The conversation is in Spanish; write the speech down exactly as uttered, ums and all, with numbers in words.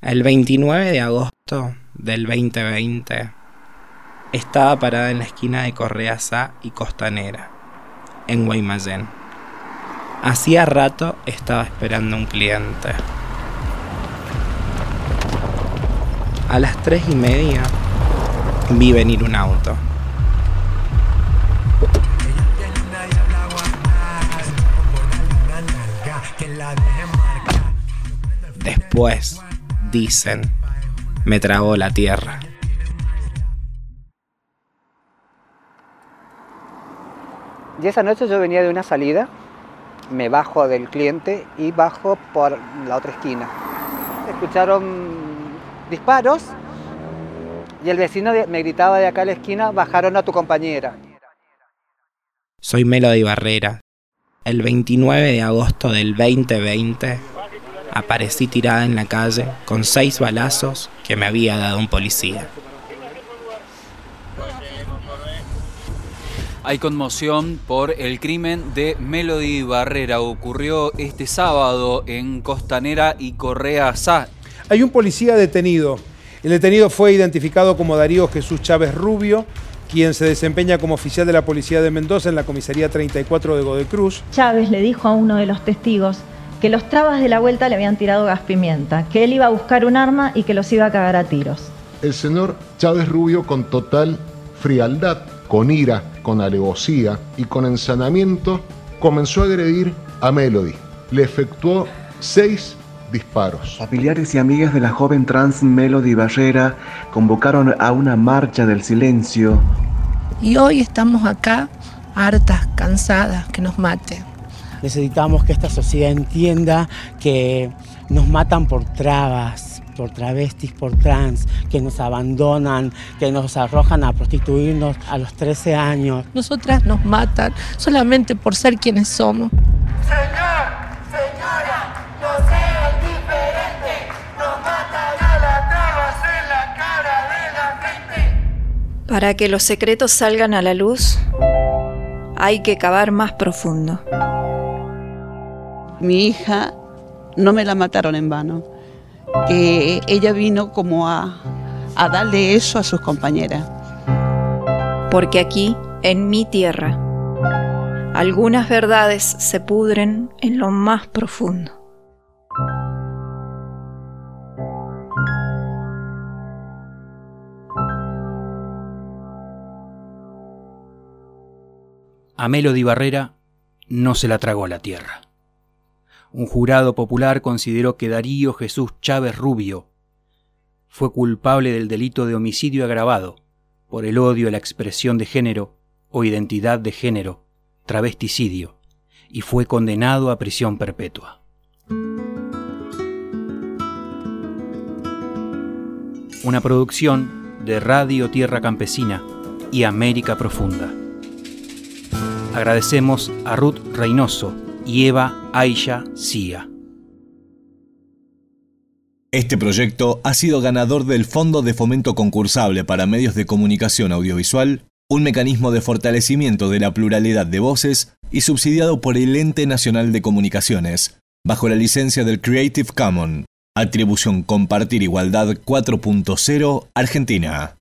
El veintinueve de agosto del veinte veinte estaba parada en la esquina de Correa Sá y Costanera, en Guaymallén. Hacía rato estaba esperando un cliente. A las tres y media vi venir un auto. Después, dicen, me tragó la tierra. Y esa noche yo venía de una salida, me bajo del cliente y bajo por la otra esquina. Escucharon disparos y el vecino me gritaba de acá a la esquina, bajaron a tu compañera. Soy Melody Barrera. El veintinueve de agosto del veinte veinte aparecí tirada en la calle con seis balazos que me había dado un policía. Hay conmoción por el crimen de Melody Barrera. Ocurrió este sábado en Costanera y Correa Sá. Hay un policía detenido. El detenido fue identificado como Darío Jesús Chávez Rubio, quien se desempeña como oficial de la Policía de Mendoza en la comisaría treinta y cuatro de Godoy Cruz. Chávez le dijo a uno de los testigos que los trabas de la vuelta le habían tirado gas pimienta, que él iba a buscar un arma y que los iba a cagar a tiros. El señor Chávez Rubio, con total frialdad, con ira, con alevosía y con ensanamiento, comenzó a agredir a Melody. Le efectuó seis disparos. Familiares y amigas de la joven trans Melody Barrera convocaron a una marcha del silencio. Y hoy estamos acá, hartas, cansadas, que nos maten. Necesitamos que esta sociedad entienda que nos matan por trabas, por travestis, por trans, que nos abandonan, que nos arrojan a prostituirnos a los trece años. Nosotras nos matan solamente por ser quienes somos. Señor, señora, no sean diferentes, nos matan a las trabas en la cara de la gente. Para que los secretos salgan a la luz, hay que cavar más profundo. Mi hija no me la mataron en vano, que ella vino como a, a darle eso a sus compañeras. Porque aquí, en mi tierra, algunas verdades se pudren en lo más profundo. A Melody Barrera no se la tragó la tierra. Un jurado popular consideró que Darío Jesús Chávez Rubio fue culpable del delito de homicidio agravado por el odio a la expresión de género o identidad de género, travesticidio, y fue condenado a prisión perpetua. Una producción de Radio Tierra Campesina y América Profunda. Agradecemos a Ruth Reynoso y Eva Aisha Cia. Este proyecto ha sido ganador del Fondo de Fomento Concursable para Medios de Comunicación Audiovisual, un mecanismo de fortalecimiento de la pluralidad de voces y subsidiado por el Ente Nacional de Comunicaciones, bajo la licencia del Creative Commons, Atribución Compartir Igualdad cuatro punto cero, Argentina.